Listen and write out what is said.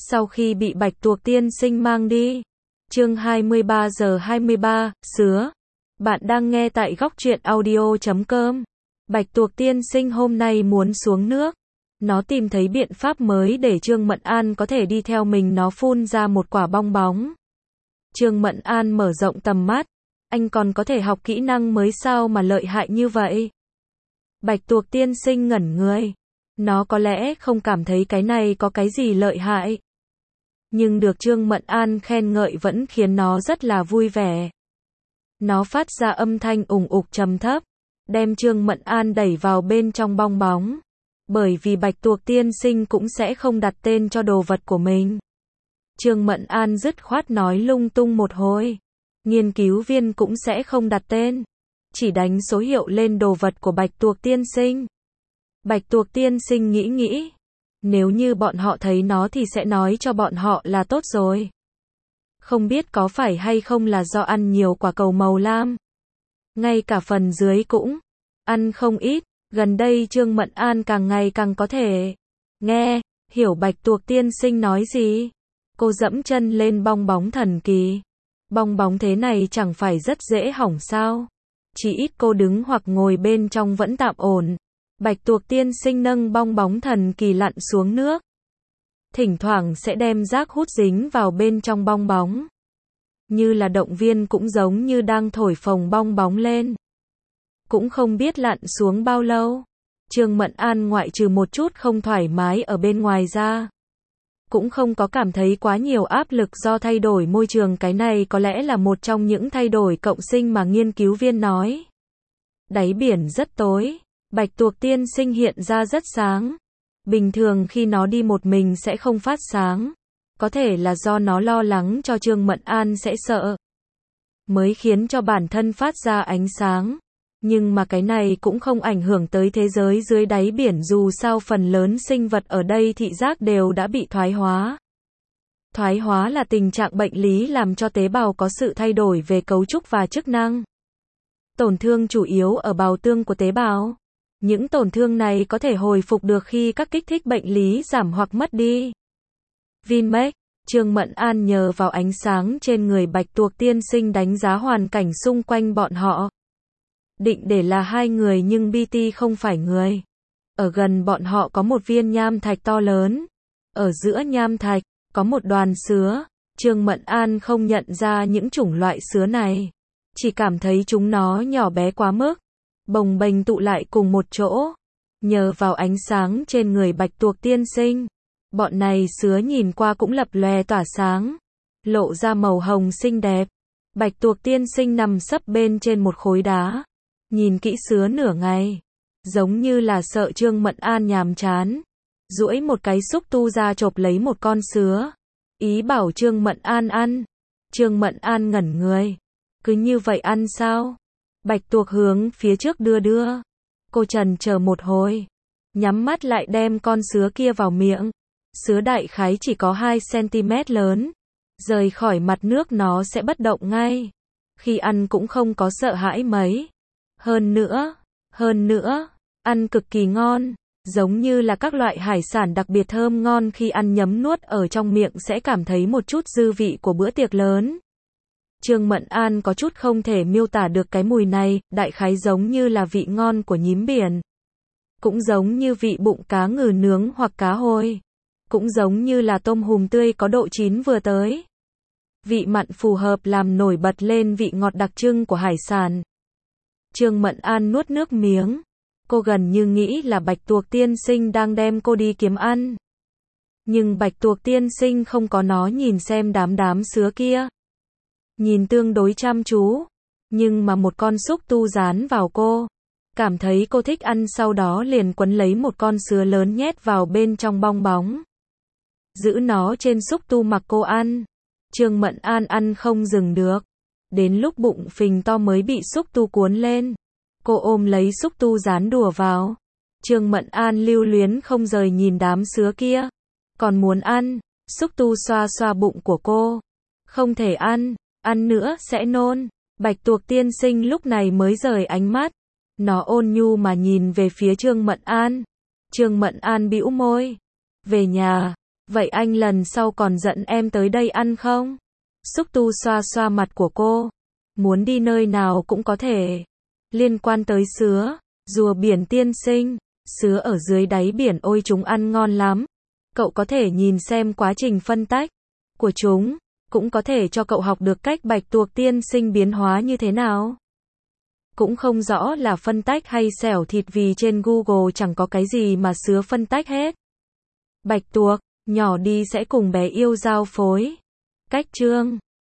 Sau khi bị Bạch Tuộc tiên sinh mang đi. Chương 23 giờ 23, Sứa. Bạn đang nghe tại góc truyện audio.com. Bạch Tuộc tiên sinh hôm nay muốn xuống nước. Nó tìm thấy biện pháp mới để Trương Mận An có thể đi theo mình, nó phun ra một quả bong bóng. Trương Mận An mở rộng tầm mắt. Anh còn có thể học kỹ năng mới sao mà lợi hại như vậy? Bạch Tuộc tiên sinh ngẩn người. Nó có lẽ không cảm thấy cái này có cái gì lợi hại. Nhưng được Trương Mận An khen ngợi vẫn khiến nó rất là vui vẻ. Nó phát ra âm thanh ủng ục trầm thấp, đem Trương Mận An đẩy vào bên trong bong bóng. Bởi vì Bạch Tuộc tiên sinh cũng sẽ không đặt tên cho đồ vật của mình. Trương Mận An dứt khoát nói lung tung một hồi. Nghiên cứu viên cũng sẽ không đặt tên, chỉ đánh số hiệu lên đồ vật của Bạch Tuộc tiên sinh. Bạch Tuộc tiên sinh nghĩ, nếu như bọn họ thấy nó thì sẽ nói cho bọn họ là tốt rồi. Không biết có phải hay không là do ăn nhiều quả cầu màu lam. Ngay cả phần dưới cũng ăn không ít. Gần đây Trương Mận An càng ngày càng có thể hiểu Bạch Tuộc tiên sinh nói gì. Cô dẫm chân lên bong bóng thần kỳ. Bong bóng thế này chẳng phải rất dễ hỏng sao? Chỉ ít cô đứng hoặc ngồi bên trong vẫn tạm ổn. Bạch Tuộc tiên sinh nâng bong bóng thần kỳ lặn xuống nước. Thỉnh thoảng sẽ đem rác hút dính vào bên trong bong bóng. Như là động viên cũng giống như đang thổi phồng bong bóng lên. Cũng không biết lặn xuống bao lâu. Trương Mận An ngoại trừ một chút không thoải mái ở bên ngoài ra, cũng không có cảm thấy quá nhiều áp lực do thay đổi môi trường. Cái này có lẽ là một trong những thay đổi cộng sinh mà nghiên cứu viên nói. Đáy biển rất tối. Bạch Tuộc tiên sinh hiện ra rất sáng. Bình thường khi nó đi một mình sẽ không phát sáng. Có thể là do nó lo lắng cho Trương Mận An sẽ sợ, mới khiến cho bản thân phát ra ánh sáng. Nhưng mà cái này cũng không ảnh hưởng tới thế giới dưới đáy biển, dù sao phần lớn sinh vật ở đây thị giác đều đã bị thoái hóa. Thoái hóa là tình trạng bệnh lý làm cho tế bào có sự thay đổi về cấu trúc và chức năng. Tổn thương chủ yếu ở bào tương của tế bào. Những tổn thương này có thể hồi phục được khi các kích thích bệnh lý giảm hoặc mất đi. Vinmec, Trương Mận An nhờ vào ánh sáng trên người Bạch Tuộc tiên sinh đánh giá hoàn cảnh xung quanh bọn họ. Định để là hai người nhưng BT không phải người. Ở gần bọn họ có một viên nham thạch to lớn. Ở giữa nham thạch, có một đoàn sứa. Trương Mận An không nhận ra những chủng loại sứa này. Chỉ cảm thấy chúng nó nhỏ bé quá mức. Bồng bềnh tụ lại cùng một chỗ. Nhờ vào ánh sáng trên người Bạch Tuộc tiên sinh, bọn này sứa nhìn qua cũng lập lòe tỏa sáng, lộ ra màu hồng xinh đẹp. Bạch Tuộc tiên sinh nằm sấp bên trên một khối đá, nhìn kỹ sứa nửa ngày, giống như là sợ Trương Mận An nhàm chán. Duỗi một cái xúc tu ra chộp lấy một con sứa, ý bảo Trương Mận An ăn. Trương Mận An ngẩn người. Cứ như vậy ăn sao? Bạch Tuộc hướng phía trước đưa. Cô chần chờ một hồi, nhắm mắt lại đem con sứa kia vào miệng. Sứa đại khái chỉ có 2 cm lớn. Rời khỏi mặt nước nó sẽ bất động ngay. Khi ăn cũng không có sợ hãi mấy. Hơn nữa, ăn cực kỳ ngon. Giống như là các loại hải sản đặc biệt thơm ngon, khi ăn nhấm nuốt ở trong miệng sẽ cảm thấy một chút dư vị của bữa tiệc lớn. Trương Mận An có chút không thể miêu tả được cái mùi này, đại khái giống như là vị ngon của nhím biển. Cũng giống như vị bụng cá ngừ nướng hoặc cá hôi. Cũng giống như là tôm hùm tươi có độ chín vừa tới. Vị mặn phù hợp làm nổi bật lên vị ngọt đặc trưng của hải sản. Trương Mận An nuốt nước miếng. Cô gần như nghĩ là Bạch Tuộc tiên sinh đang đem cô đi kiếm ăn. Nhưng Bạch Tuộc tiên sinh không có, nó nhìn xem đám sứa kia. Nhìn tương đối chăm chú. Nhưng mà một con xúc tu dán vào cô. Cảm thấy cô thích ăn, sau đó liền quấn lấy một con sứa lớn nhét vào bên trong bong bóng. Giữ nó trên xúc tu mặc cô ăn. Trương Mận An ăn không dừng được. Đến lúc bụng phình to mới bị xúc tu cuốn lên. Cô ôm lấy xúc tu dán đùa vào. Trương Mận An lưu luyến không rời nhìn đám sứa kia. Còn muốn ăn. Xúc tu xoa xoa bụng của cô. Không thể ăn. Ăn nữa sẽ nôn. Bạch Tuộc tiên sinh lúc này mới rời ánh mắt. Nó ôn nhu mà nhìn về phía Trương Mận An. Trương Mận An bĩu môi. Về nhà. Vậy anh lần sau còn dẫn em tới đây ăn không? Xúc tu xoa xoa mặt của cô. Muốn đi nơi nào cũng có thể. Liên quan tới sứa, rùa biển tiên sinh, sứa ở dưới đáy biển ôi chúng ăn ngon lắm. Cậu có thể nhìn xem quá trình phân tách của chúng, cũng có thể cho cậu học được cách bạch tuộc tiên sinh biến hóa như thế nào. Cũng không rõ là phân tách hay xẻo thịt vì trên Google chẳng có cái gì mà sứa phân tách hết. Bạch tuộc, nhỏ đi sẽ cùng bé yêu giao phối. Cách chương